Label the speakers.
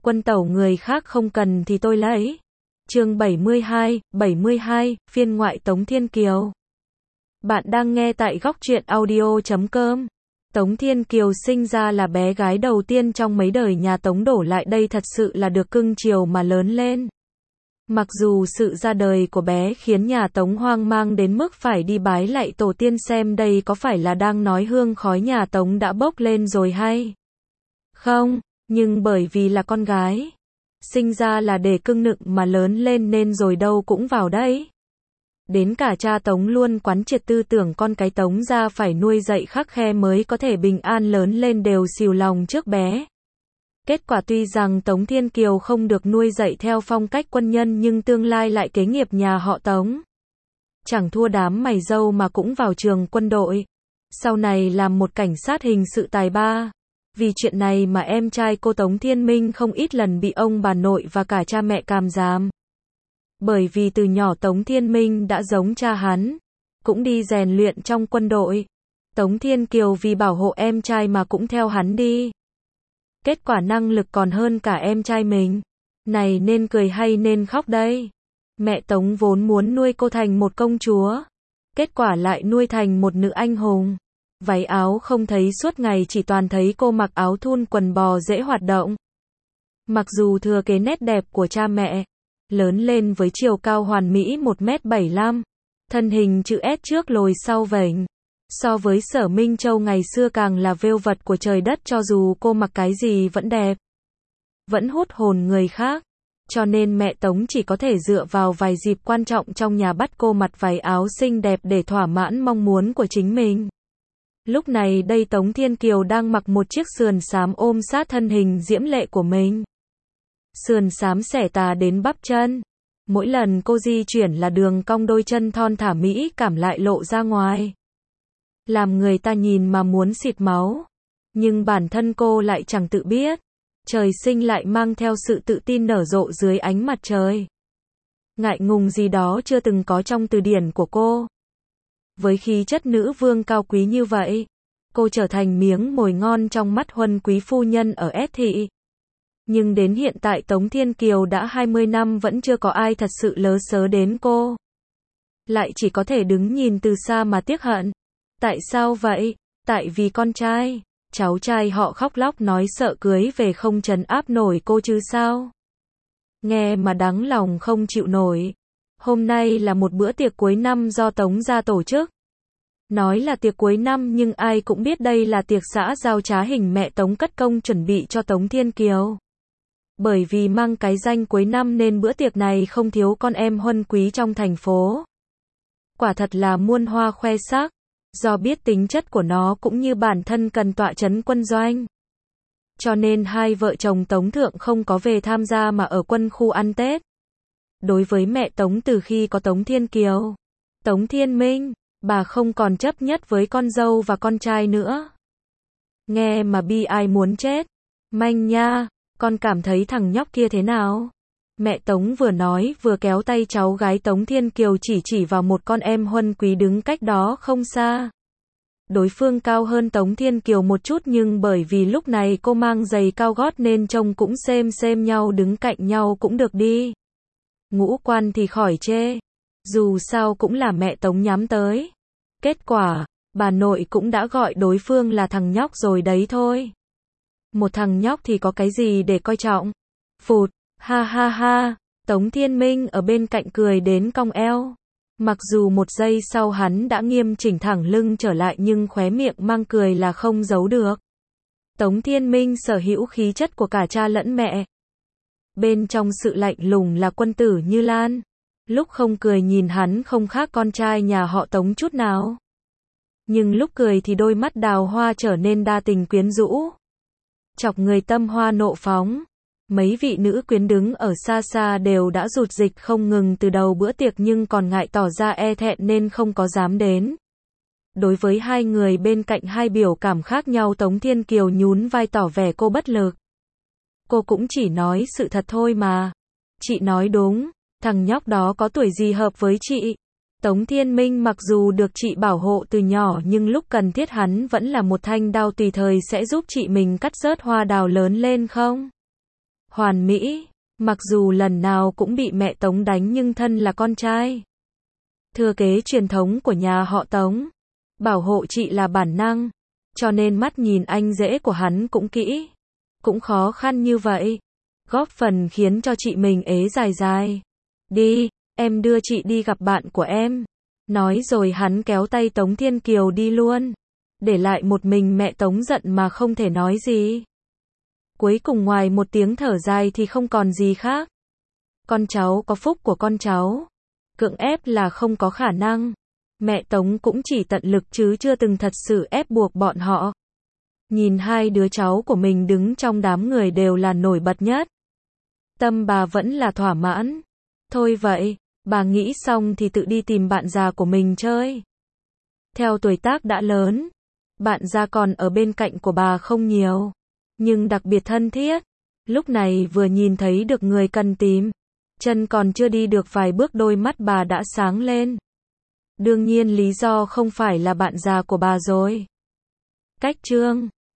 Speaker 1: Quân tẩu người khác không cần thì tôi lấy. Chương 72, phiên ngoại Tống Thiên Kiều. Bạn đang nghe tại góc truyện audio.com. Tống Thiên Kiều sinh ra là bé gái đầu tiên trong mấy đời nhà Tống đổ lại đây, thật sự là được cưng chiều mà lớn lên. Mặc dù sự ra đời của bé khiến nhà Tống hoang mang đến mức phải đi bái lạy tổ tiên xem đây có phải là đang nói hương khói nhà Tống đã bốc lên rồi hay không, nhưng bởi vì là con gái, sinh ra là để cưng nựng mà lớn lên nên rồi đâu cũng vào đấy. Đến cả cha Tống luôn quán triệt tư tưởng con cái Tống ra phải nuôi dạy khắc khe mới có thể bình an lớn lên đều xìu lòng trước bé. Kết quả tuy rằng Tống Thiên Kiều không được nuôi dạy theo phong cách quân nhân nhưng tương lai lại kế nghiệp nhà họ Tống. Chẳng thua đám mày râu mà cũng vào trường quân đội. Sau này làm một cảnh sát hình sự tài ba. Vì chuyện này mà em trai cô Tống Thiên Minh không ít lần bị ông bà nội và cả cha mẹ càm ràm. Bởi vì từ nhỏ Tống Thiên Minh đã giống cha hắn, cũng đi rèn luyện trong quân đội. Tống Thiên Kiều vì bảo hộ em trai mà cũng theo hắn đi. Kết quả năng lực còn hơn cả em trai mình. Này nên cười hay nên khóc đây? Mẹ Tống vốn muốn nuôi cô thành một công chúa. Kết quả lại nuôi thành một nữ anh hùng. Váy áo không thấy suốt ngày, chỉ toàn thấy cô mặc áo thun quần bò dễ hoạt động. Mặc dù thừa kế nét đẹp của cha mẹ, lớn lên với chiều cao hoàn mỹ 1m75, thân hình chữ S trước lồi sau vểnh. So với Sở Minh Châu ngày xưa càng là vêu vật của trời đất, cho dù cô mặc cái gì vẫn đẹp, vẫn hút hồn người khác. Cho nên mẹ Tống chỉ có thể dựa vào vài dịp quan trọng trong nhà bắt cô mặc váy áo xinh đẹp để thỏa mãn mong muốn của chính mình. Lúc này đây Tống Thiên Kiều đang mặc một chiếc sườn xám ôm sát thân hình diễm lệ của mình. Sườn xám xẻ tà đến bắp chân. Mỗi lần cô di chuyển là đường cong đôi chân thon thả mỹ cảm lại lộ ra ngoài, làm người ta nhìn mà muốn xịt máu. Nhưng bản thân cô lại chẳng tự biết, trời sinh lại mang theo sự tự tin nở rộ dưới ánh mặt trời. Ngại ngùng gì đó chưa từng có trong từ điển của cô. Với khí chất nữ vương cao quý như vậy, cô trở thành miếng mồi ngon trong mắt huân quý phu nhân ở S thị. Nhưng đến hiện tại Tống Thiên Kiều đã 20 năm vẫn chưa có ai thật sự lớ sớ đến cô. Lại chỉ có thể đứng nhìn từ xa mà tiếc hận. Tại sao vậy? Tại vì con trai, cháu trai họ khóc lóc nói sợ cưới về không trấn áp nổi cô chứ sao? Nghe mà đắng lòng không chịu nổi. Hôm nay là một bữa tiệc cuối năm do Tống gia tổ chức. Nói là tiệc cuối năm nhưng ai cũng biết đây là tiệc xã giao trá hình mẹ Tống cất công chuẩn bị cho Tống Thiên Kiều. Bởi vì mang cái danh cuối năm nên bữa tiệc này không thiếu con em huân quý trong thành phố. Quả thật là muôn hoa khoe sắc. Do biết tính chất của nó cũng như bản thân cần tọa trấn quân doanh, cho nên hai vợ chồng Tống Thượng không có về tham gia mà ở quân khu ăn Tết. Đối với mẹ Tống, từ khi có Tống Thiên Kiều, Tống Thiên Minh, bà không còn chấp nhất với con dâu và con trai nữa. Nghe mà bi ai muốn chết. Manh nha, con cảm thấy thằng nhóc kia thế nào? Mẹ Tống vừa nói vừa kéo tay cháu gái Tống Thiên Kiều chỉ vào một con em huân quý đứng cách đó không xa. Đối phương cao hơn Tống Thiên Kiều một chút nhưng bởi vì lúc này cô mang giày cao gót nên trông cũng xem nhau, đứng cạnh nhau cũng được đi. Ngũ quan thì khỏi chê. Dù sao cũng là mẹ Tống nhắm tới. Kết quả, bà nội cũng đã gọi đối phương là thằng nhóc rồi đấy thôi. Một thằng nhóc thì có cái gì để coi trọng? Phụt. Ha ha ha, Tống Thiên Minh ở bên cạnh cười đến cong eo. Mặc dù một giây sau hắn đã nghiêm chỉnh thẳng lưng trở lại nhưng khóe miệng mang cười là không giấu được. Tống Thiên Minh sở hữu khí chất của cả cha lẫn mẹ. Bên trong sự lạnh lùng là quân tử Như Lan. Lúc không cười nhìn hắn không khác con trai nhà họ Tống chút nào. Nhưng lúc cười thì đôi mắt đào hoa trở nên đa tình quyến rũ, chọc người tâm hoa nộ phóng. Mấy vị nữ quyến đứng ở xa xa đều đã rụt dịch không ngừng từ đầu bữa tiệc nhưng còn ngại tỏ ra e thẹn nên không có dám đến. Đối với hai người bên cạnh hai biểu cảm khác nhau, Tống Thiên Kiều nhún vai tỏ vẻ cô bất lực. Cô cũng chỉ nói sự thật thôi mà. Chị nói đúng, thằng nhóc đó có tuổi gì hợp với chị. Tống Thiên Minh mặc dù được chị bảo hộ từ nhỏ nhưng lúc cần thiết hắn vẫn là một thanh đao tùy thời sẽ giúp chị mình cắt rớt hoa đào lớn lên không? hoàn mỹ. Mặc dù lần nào cũng bị mẹ Tống đánh nhưng thân là con trai. Thừa kế truyền thống của nhà họ Tống. Bảo hộ chị là bản năng. Cho nên mắt nhìn anh rể của hắn cũng kỹ. Cũng khó khăn như vậy. Góp phần khiến cho chị mình ế dài dài. Đi, em đưa chị đi gặp bạn của em. Nói rồi hắn kéo tay Tống Thiên Kiều đi luôn. Để lại một mình mẹ Tống giận mà không thể nói gì. Cuối cùng ngoài một tiếng thở dài thì không còn gì khác. Con cháu có phúc của con cháu. Cưỡng ép là không có khả năng. Mẹ Tống cũng chỉ tận lực chứ chưa từng thật sự ép buộc bọn họ. Nhìn hai đứa cháu của mình đứng trong đám người đều là nổi bật nhất. Tâm bà vẫn là thỏa mãn. Thôi vậy, bà nghĩ xong thì tự đi tìm bạn già của mình chơi. Theo tuổi tác đã lớn, bạn già còn ở bên cạnh của bà không nhiều, nhưng đặc biệt thân thiết. Lúc này vừa nhìn thấy được người cần tìm, chân còn chưa đi được vài bước đôi mắt bà đã sáng lên. Đương nhiên lý do không phải là bạn già của bà rồi. Cách chương